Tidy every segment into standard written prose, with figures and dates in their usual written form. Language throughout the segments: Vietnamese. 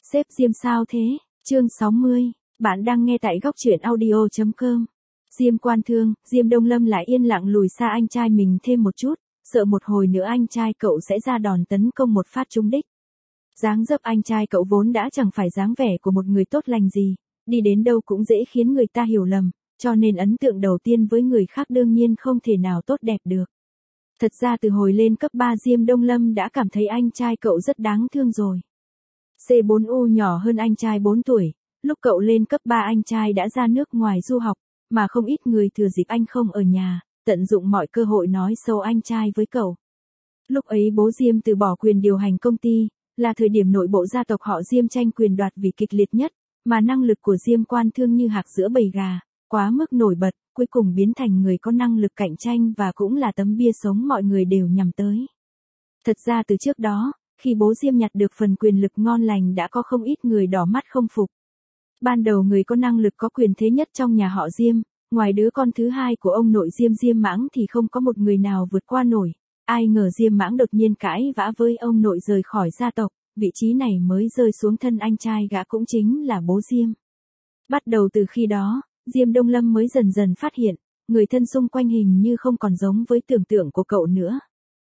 Sếp Diêm sao thế? Chương 60, bạn đang nghe tại góc truyện audio.com. Diêm Quan Thương, Diêm Đông Lâm lại yên lặng lùi xa anh trai mình thêm một chút, sợ một hồi nữa anh trai cậu sẽ ra đòn tấn công một phát trúng đích. Dáng dấp anh trai cậu vốn đã chẳng phải dáng vẻ của một người tốt lành gì, đi đến đâu cũng dễ khiến người ta hiểu lầm, cho nên ấn tượng đầu tiên với người khác đương nhiên không thể nào tốt đẹp được. Thật ra từ hồi lên cấp 3 Diêm Đông Lâm đã cảm thấy anh trai cậu rất đáng thương rồi. C4U nhỏ hơn anh trai 4 tuổi, lúc cậu lên cấp 3 anh trai đã ra nước ngoài du học, mà không ít người thừa dịp anh không ở nhà, tận dụng mọi cơ hội nói xấu anh trai với cậu. Lúc ấy bố Diêm từ bỏ quyền điều hành công ty, là thời điểm nội bộ gia tộc họ Diêm tranh quyền đoạt vì kịch liệt nhất, mà năng lực của Diêm Quan Thương như hạc giữa bầy gà, quá mức nổi bật, cuối cùng biến thành người có năng lực cạnh tranh và cũng là tấm bia sống mọi người đều nhằm tới. Thật ra từ trước đó, khi bố Diêm nhặt được phần quyền lực ngon lành đã có không ít người đỏ mắt không phục. Ban đầu người có năng lực có quyền thế nhất trong nhà họ Diêm, ngoài đứa con thứ hai của ông nội Diêm Diêm Mãng thì không có một người nào vượt qua nổi. Ai ngờ Diêm Mãng đột nhiên cãi vã với ông nội rời khỏi gia tộc, vị trí này mới rơi xuống thân anh trai gã cũng chính là bố Diêm. Bắt đầu từ khi đó, Diêm Đông Lâm mới dần dần phát hiện, người thân xung quanh hình như không còn giống với tưởng tượng của cậu nữa.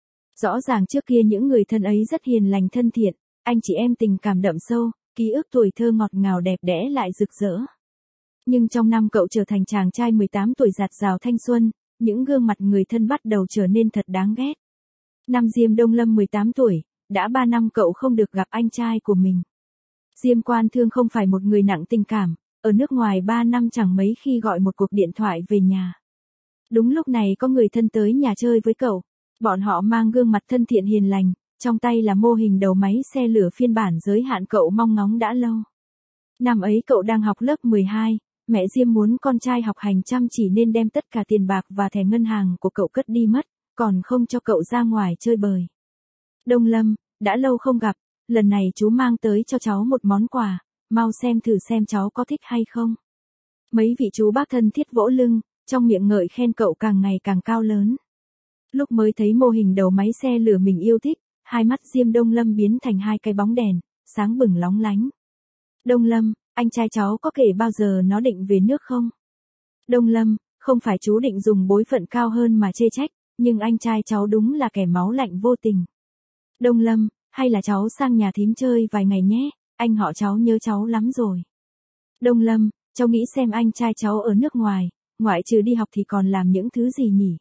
Rõ ràng trước kia những người thân ấy rất hiền lành thân thiện, anh chị em tình cảm đậm sâu, ký ức tuổi thơ ngọt ngào đẹp đẽ lại rực rỡ. Nhưng trong năm cậu trở thành chàng trai 18 tuổi dạt dào thanh xuân, những gương mặt người thân bắt đầu trở nên thật đáng ghét. Năm Diêm Đông Lâm 18 tuổi, đã 3 năm cậu không được gặp anh trai của mình. Diêm Quan Thương không phải một người nặng tình cảm, ở nước ngoài 3 năm chẳng mấy khi gọi một cuộc điện thoại về nhà. Đúng lúc này có người thân tới nhà chơi với cậu. Bọn họ mang gương mặt thân thiện hiền lành, trong tay là mô hình đầu máy xe lửa phiên bản giới hạn cậu mong ngóng đã lâu. Năm ấy cậu đang học lớp 12, mẹ Diêm muốn con trai học hành chăm chỉ nên đem tất cả tiền bạc và thẻ ngân hàng của cậu cất đi mất, còn không cho cậu ra ngoài chơi bời. Đông Lâm, đã lâu không gặp, lần này chú mang tới cho cháu một món quà, mau xem thử xem cháu có thích hay không. Mấy vị chú bác thân thiết vỗ lưng, trong miệng ngợi khen cậu càng ngày càng cao lớn. Lúc mới thấy mô hình đầu máy xe lửa mình yêu thích, hai mắt Diêm Đông Lâm biến thành hai cái bóng đèn, sáng bừng lóng lánh. Đông Lâm, anh trai cháu có kể bao giờ nó định về nước không? Đông Lâm, không phải chú định dùng bối phận cao hơn mà chê trách, nhưng anh trai cháu đúng là kẻ máu lạnh vô tình. Đông Lâm, hay là cháu sang nhà thím chơi vài ngày nhé, anh họ cháu nhớ cháu lắm rồi. Đông Lâm, cháu nghĩ xem anh trai cháu ở nước ngoài, ngoại trừ đi học thì còn làm những thứ gì nhỉ?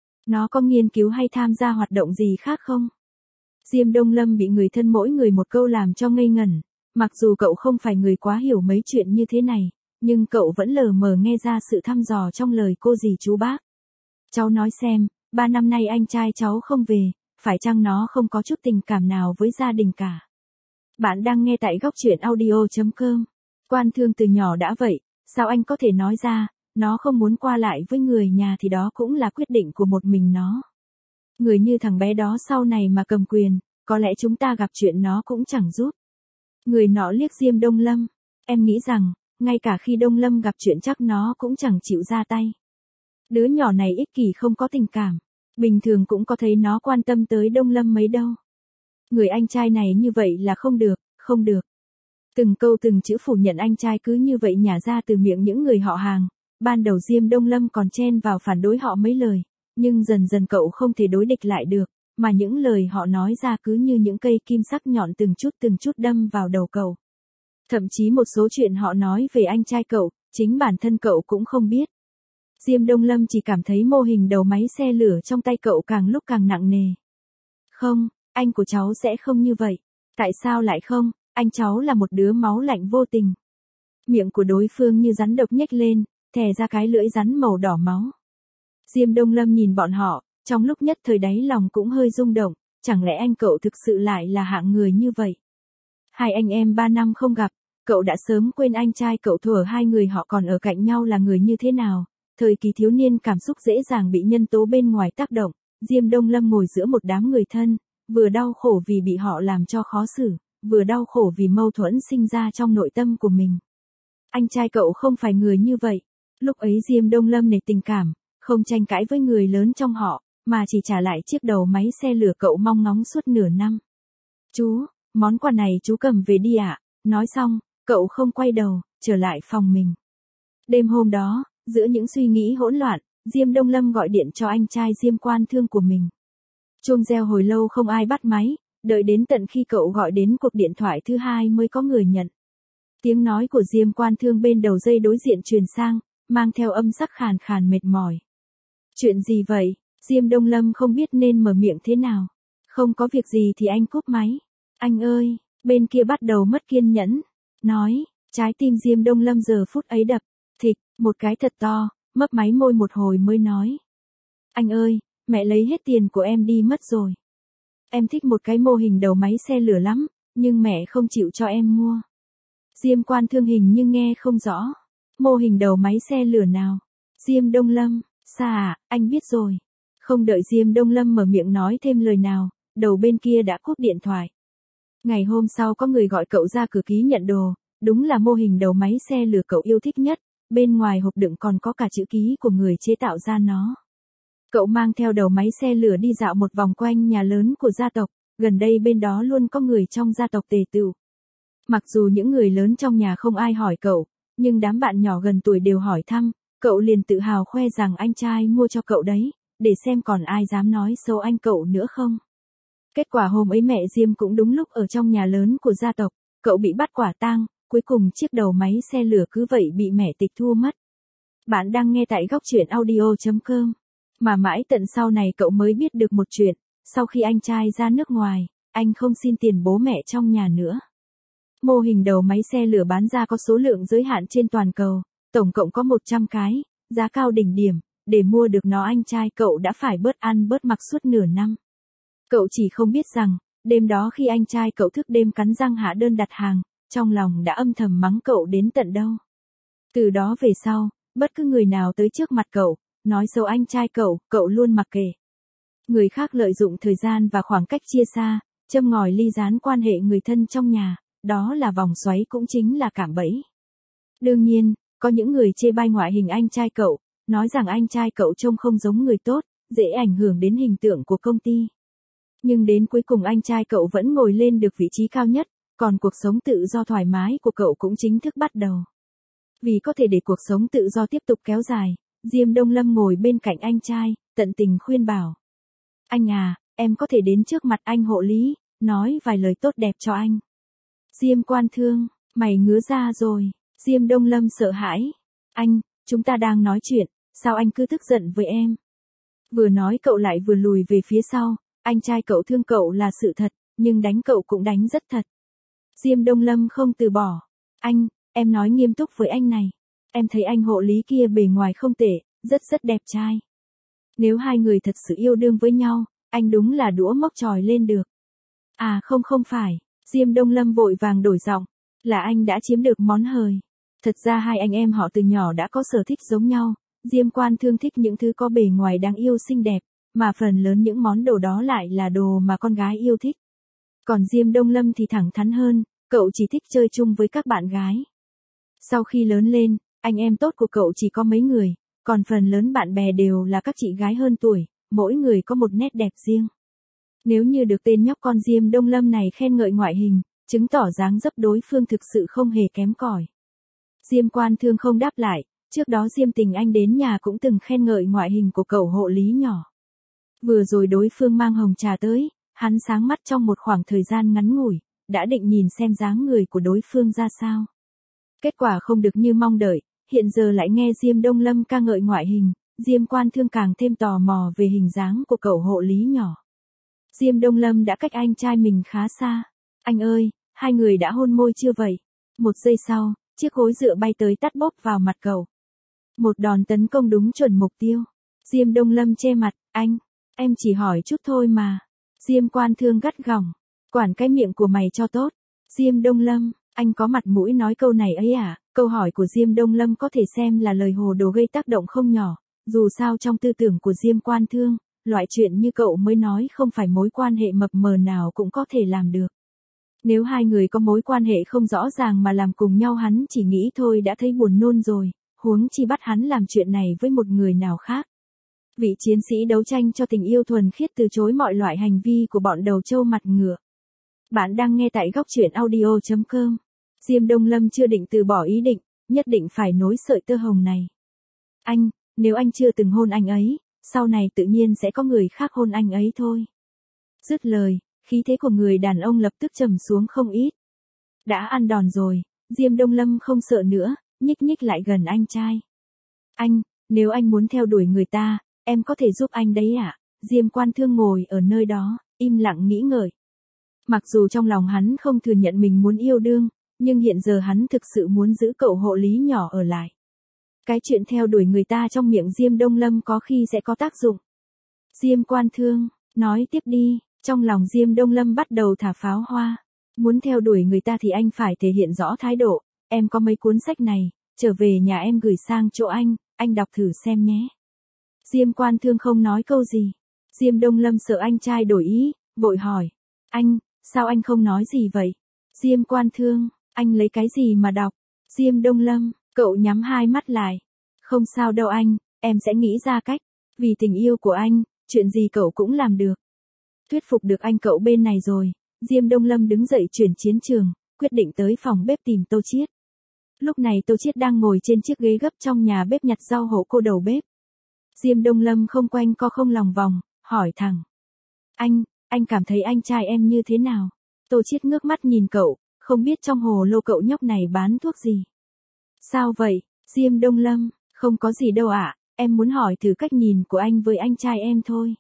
Nó có nghiên cứu hay tham gia hoạt động gì khác không? Diêm Đông Lâm bị người thân mỗi người một câu làm cho ngây ngẩn, mặc dù cậu không phải người quá hiểu mấy chuyện như thế này, nhưng cậu vẫn lờ mờ nghe ra sự thăm dò trong lời cô dì chú bác. Cháu nói xem, 3 năm nay anh trai cháu không về, phải chăng nó không có chút tình cảm nào với gia đình cả? Bạn đang nghe tại góc truyện audio.com. Quan Thương từ nhỏ đã vậy, sao anh có thể nói ra, nó không muốn qua lại với người nhà thì đó cũng là quyết định của một mình nó. Người như thằng bé đó sau này mà cầm quyền, có lẽ chúng ta gặp chuyện nó cũng chẳng giúp. Người nọ liếc Diêm Đông Lâm, em nghĩ rằng, ngay cả khi Đông Lâm gặp chuyện chắc nó cũng chẳng chịu ra tay. Đứa nhỏ này ích kỷ không có tình cảm, bình thường cũng có thấy nó quan tâm tới Đông Lâm mấy đâu. Người anh trai này như vậy là không được, không được. Từng câu từng chữ phủ nhận anh trai cứ như vậy nhả ra từ miệng những người họ hàng. Ban đầu Diêm Đông Lâm còn chen vào phản đối họ mấy lời, nhưng dần dần cậu không thể đối địch lại được, mà những lời họ nói ra cứ như những cây kim sắc nhọn từng chút đâm vào đầu cậu. Thậm chí một số chuyện họ nói về anh trai cậu, chính bản thân cậu cũng không biết. Diêm Đông Lâm chỉ cảm thấy mô hình đầu máy xe lửa trong tay cậu càng lúc càng nặng nề. Không, anh của cháu sẽ không như vậy. Tại sao lại không, anh cháu là một đứa máu lạnh vô tình. Miệng của đối phương như rắn độc nhếch lên, thè ra cái lưỡi rắn màu đỏ máu. Diêm Đông Lâm nhìn bọn họ, trong lúc nhất thời đáy lòng cũng hơi rung động, chẳng lẽ anh cậu thực sự lại là hạng người như vậy? Hai anh em 3 năm không gặp, cậu đã sớm quên anh trai cậu thuở hai người họ còn ở cạnh nhau là người như thế nào. Thời kỳ thiếu niên cảm xúc dễ dàng bị nhân tố bên ngoài tác động, Diêm Đông Lâm ngồi giữa một đám người thân, vừa đau khổ vì bị họ làm cho khó xử, vừa đau khổ vì mâu thuẫn sinh ra trong nội tâm của mình. Anh trai cậu không phải người như vậy. Lúc ấy Diêm Đông Lâm nể tình cảm, không tranh cãi với người lớn trong họ, mà chỉ trả lại chiếc đầu máy xe lửa cậu mong ngóng suốt nửa năm. Chú, món quà này chú cầm về đi ạ, nói xong, cậu không quay đầu, trở lại phòng mình. Đêm hôm đó, giữa những suy nghĩ hỗn loạn, Diêm Đông Lâm gọi điện cho anh trai Diêm Quan Thương của mình. Chuông reo hồi lâu không ai bắt máy, đợi đến tận khi cậu gọi đến cuộc điện thoại thứ hai mới có người nhận. Tiếng nói của Diêm Quan Thương bên đầu dây đối diện truyền sang, mang theo âm sắc khàn khàn mệt mỏi. Chuyện gì vậy? Diêm Đông Lâm không biết nên mở miệng thế nào. Không có việc gì thì anh cúp máy. Anh ơi, bên kia bắt đầu mất kiên nhẫn. Nói, trái tim Diêm Đông Lâm giờ phút ấy đập, thịch, một cái thật to, mấp máy môi một hồi mới nói. Anh ơi, mẹ lấy hết tiền của em đi mất rồi. Em thích một cái mô hình đầu máy xe lửa lắm, nhưng mẹ không chịu cho em mua. Diêm Quan Thương hình nhưng nghe không rõ. Mô hình đầu máy xe lửa nào? Diêm Đông Lâm, xa à, anh biết rồi. Không đợi Diêm Đông Lâm mở miệng nói thêm lời nào, đầu bên kia đã cúp điện thoại. Ngày hôm sau có người gọi cậu ra cửa ký nhận đồ, đúng là mô hình đầu máy xe lửa cậu yêu thích nhất, bên ngoài hộp đựng còn có cả chữ ký của người chế tạo ra nó. Cậu mang theo đầu máy xe lửa đi dạo một vòng quanh nhà lớn của gia tộc, gần đây bên đó luôn có người trong gia tộc tề tựu. Mặc dù những người lớn trong nhà không ai hỏi cậu, nhưng đám bạn nhỏ gần tuổi đều hỏi thăm, cậu liền tự hào khoe rằng anh trai mua cho cậu đấy, để xem còn ai dám nói xấu anh cậu nữa không. Kết quả hôm ấy mẹ Diêm cũng đúng lúc ở trong nhà lớn của gia tộc, cậu bị bắt quả tang, cuối cùng chiếc đầu máy xe lửa cứ vậy bị mẹ tịch thu mất. Bạn đang nghe tại góc truyện audio.com. Mà mãi tận sau này cậu mới biết được một chuyện, sau khi anh trai ra nước ngoài, anh không xin tiền bố mẹ trong nhà nữa. Mô hình đầu máy xe lửa bán ra có số lượng giới hạn trên toàn cầu, tổng cộng có 100 cái, giá cao đỉnh điểm, để mua được nó anh trai cậu đã phải bớt ăn bớt mặc suốt nửa năm. Cậu chỉ không biết rằng, đêm đó khi anh trai cậu thức đêm cắn răng hạ đơn đặt hàng, trong lòng đã âm thầm mắng cậu đến tận đâu. Từ đó về sau, bất cứ người nào tới trước mặt cậu, nói xấu anh trai cậu luôn mặc kệ. Người khác lợi dụng thời gian và khoảng cách chia xa, châm ngòi ly gián quan hệ người thân trong nhà, đó là vòng xoáy cũng chính là cạm bẫy. Đương nhiên, có những người chê bai ngoại hình anh trai cậu, nói rằng anh trai cậu trông không giống người tốt, dễ ảnh hưởng đến hình tượng của công ty. Nhưng đến cuối cùng anh trai cậu vẫn ngồi lên được vị trí cao nhất, còn cuộc sống tự do thoải mái của cậu cũng chính thức bắt đầu. Vì có thể để cuộc sống tự do tiếp tục kéo dài, Diêm Đông Lâm ngồi bên cạnh anh trai, tận tình khuyên bảo. Anh à, em có thể đến trước mặt anh hộ lý, nói vài lời tốt đẹp cho anh. Diêm Quan Thương, mày ngứa ra rồi. Diêm Đông Lâm sợ hãi. Anh, chúng ta đang nói chuyện, sao anh cứ tức giận với em? Vừa nói cậu lại vừa lùi về phía sau, anh trai cậu thương cậu là sự thật, nhưng đánh cậu cũng đánh rất thật. Diêm Đông Lâm không từ bỏ. Anh, em nói nghiêm túc với anh này. Em thấy anh hộ lý kia bề ngoài không tệ, rất đẹp trai. Nếu hai người thật sự yêu đương với nhau, anh đúng là đũa móc chòi lên được. À không phải, Diêm Đông Lâm vội vàng đổi giọng, là anh đã chiếm được món hời. Thật ra hai anh em họ từ nhỏ đã có sở thích giống nhau, Diêm Quan Thương thích những thứ có bề ngoài đáng yêu xinh đẹp, mà phần lớn những món đồ đó lại là đồ mà con gái yêu thích. Còn Diêm Đông Lâm thì thẳng thắn hơn, cậu chỉ thích chơi chung với các bạn gái. Sau khi lớn lên, anh em tốt của cậu chỉ có mấy người, còn phần lớn bạn bè đều là các chị gái hơn tuổi, mỗi người có một nét đẹp riêng. Nếu như được tên nhóc con Diêm Đông Lâm này khen ngợi ngoại hình, chứng tỏ dáng dấp đối phương thực sự không hề kém cỏi. Diêm Quan Thương không đáp lại, trước đó Diêm Tình Anh đến nhà cũng từng khen ngợi ngoại hình của cậu hộ lý nhỏ. Vừa rồi đối phương mang hồng trà tới, hắn sáng mắt trong một khoảng thời gian ngắn ngủi, đã định nhìn xem dáng người của đối phương ra sao. Kết quả không được như mong đợi, hiện giờ lại nghe Diêm Đông Lâm ca ngợi ngoại hình, Diêm Quan Thương càng thêm tò mò về hình dáng của cậu hộ lý nhỏ. Diêm Đông Lâm đã cách anh trai mình khá xa. Anh ơi, hai người đã hôn môi chưa vậy? Một giây sau, chiếc gối dựa bay tới tát bốp vào mặt cậu. Một đòn tấn công đúng chuẩn mục tiêu. Diêm Đông Lâm che mặt, anh, em chỉ hỏi chút thôi mà. Diêm Quan Thương gắt gỏng, quản cái miệng của mày cho tốt. Diêm Đông Lâm, anh có mặt mũi nói câu này ấy à? Câu hỏi của Diêm Đông Lâm có thể xem là lời hồ đồ gây tác động không nhỏ, dù sao trong tư tưởng của Diêm Quan Thương, loại chuyện như cậu mới nói không phải mối quan hệ mập mờ nào cũng có thể làm được. Nếu hai người có mối quan hệ không rõ ràng mà làm cùng nhau hắn chỉ nghĩ thôi đã thấy buồn nôn rồi, huống chi bắt hắn làm chuyện này với một người nào khác. Vị chiến sĩ đấu tranh cho tình yêu thuần khiết từ chối mọi loại hành vi của bọn đầu trâu mặt ngựa. Bạn đang nghe tại góc truyện audio.com. Diêm Đông Lâm chưa định từ bỏ ý định, nhất định phải nối sợi tơ hồng này. Anh, nếu anh chưa từng hôn anh ấy, sau này tự nhiên sẽ có người khác hôn anh ấy thôi. Dứt lời, khí thế của người đàn ông lập tức trầm xuống không ít. Đã ăn đòn rồi, Diêm Đông Lâm không sợ nữa, nhích nhích lại gần anh trai. Anh, nếu anh muốn theo đuổi người ta, em có thể giúp anh đấy ạ. Diêm Quan Thương ngồi ở nơi đó, im lặng nghĩ ngợi. Mặc dù trong lòng hắn không thừa nhận mình muốn yêu đương, nhưng hiện giờ hắn thực sự muốn giữ cậu hộ lý nhỏ ở lại. Cái chuyện theo đuổi người ta trong miệng Diêm Đông Lâm có khi sẽ có tác dụng. Diêm Quan Thương, nói tiếp đi, trong lòng Diêm Đông Lâm bắt đầu thả pháo hoa. Muốn theo đuổi người ta thì anh phải thể hiện rõ thái độ, em có mấy cuốn sách này, trở về nhà em gửi sang chỗ anh đọc thử xem nhé. Diêm Quan Thương không nói câu gì. Diêm Đông Lâm sợ anh trai đổi ý, vội hỏi. Anh, sao anh không nói gì vậy? Diêm Quan Thương, anh lấy cái gì mà đọc? Diêm Đông Lâm, cậu nhắm hai mắt lại. Không sao đâu anh, em sẽ nghĩ ra cách. Vì tình yêu của anh, chuyện gì cậu cũng làm được. Thuyết phục được anh cậu bên này rồi. Diêm Đông Lâm đứng dậy chuyển chiến trường, quyết định tới phòng bếp tìm Tô Chiết. Lúc này Tô Chiết đang ngồi trên chiếc ghế gấp trong nhà bếp nhặt rau hộ cô đầu bếp. Diêm Đông Lâm không quanh co không lòng vòng, hỏi thẳng. Anh cảm thấy anh trai em như thế nào? Tô Chiết ngước mắt nhìn cậu, không biết trong hồ lô cậu nhóc này bán thuốc gì. Sao vậy, Diêm Đông Lâm, không có gì đâu ạ, em muốn hỏi thử cách nhìn của anh với anh trai em thôi.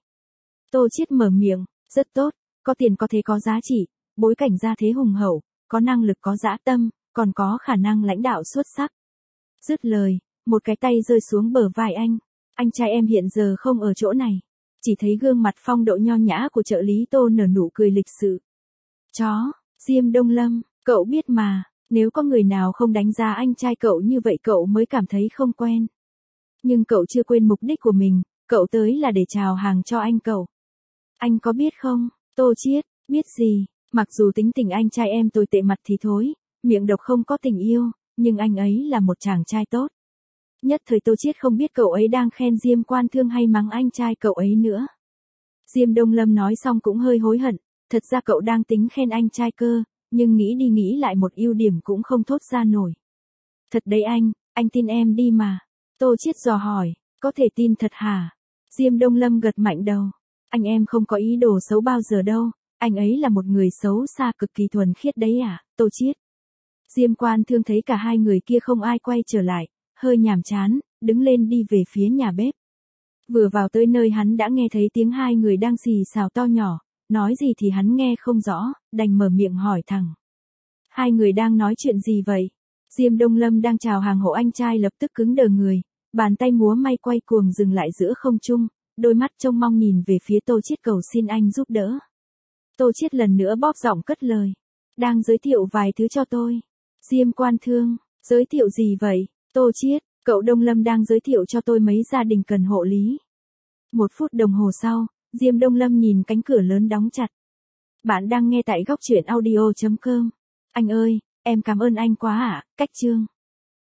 Tô Chiết mở miệng, rất tốt, có tiền có thế có giá trị, bối cảnh gia thế hùng hậu, có năng lực có dã tâm, còn có khả năng lãnh đạo xuất sắc. Dứt lời, một cái tay rơi xuống bờ vai anh trai em hiện giờ không ở chỗ này. Chỉ thấy gương mặt phong độ nho nhã của trợ lý Tô nở nụ cười lịch sự. Chó, Diêm Đông Lâm, cậu biết mà, nếu có người nào không đánh giá anh trai cậu như vậy cậu mới cảm thấy không quen. Nhưng cậu chưa quên mục đích của mình, cậu tới là để chào hàng cho anh cậu. Anh có biết không, Tô Chiết, biết gì, mặc dù tính tình anh trai em tồi tệ mặt thì thối, miệng độc không có tình yêu, nhưng anh ấy là một chàng trai tốt. Nhất thời Tô Chiết không biết cậu ấy đang khen Diêm Quan Thương hay mắng anh trai cậu ấy nữa. Diêm Đông Lâm nói xong cũng hơi hối hận, thật ra cậu đang tính khen anh trai cơ, nhưng nghĩ đi nghĩ lại một ưu điểm cũng không thốt ra nổi. Thật đấy anh tin em đi mà. Tô Chiết dò hỏi, có thể tin thật hả? Diêm Đông Lâm gật mạnh đầu. Anh em không có ý đồ xấu bao giờ đâu, anh ấy là một người xấu xa cực kỳ thuần khiết đấy à, Tô Chiết. Diêm Quan Thương thấy cả hai người kia không ai quay trở lại, hơi nhàm chán, đứng lên đi về phía nhà bếp. Vừa vào tới nơi hắn đã nghe thấy tiếng hai người đang xì xào to nhỏ, nói gì thì hắn nghe không rõ, đành mở miệng hỏi thẳng. Hai người đang nói chuyện gì vậy? Diêm Đông Lâm đang chào hàng hộ anh trai lập tức cứng đờ người, bàn tay múa may quay cuồng dừng lại giữa không trung, đôi mắt trông mong nhìn về phía Tô Chiết cầu xin anh giúp đỡ. Tô Chiết lần nữa bóp giọng cất lời. Đang giới thiệu vài thứ cho tôi. Diêm Quan Thương, giới thiệu gì vậy? Tô Chiết, cậu Đông Lâm đang giới thiệu cho tôi mấy gia đình cần hộ lý. 1 phút đồng hồ sau, Diêm Đông Lâm nhìn cánh cửa lớn đóng chặt. Bạn đang nghe tại góc truyện audio.com. Anh ơi, em cảm ơn anh quá ạ, cách chương.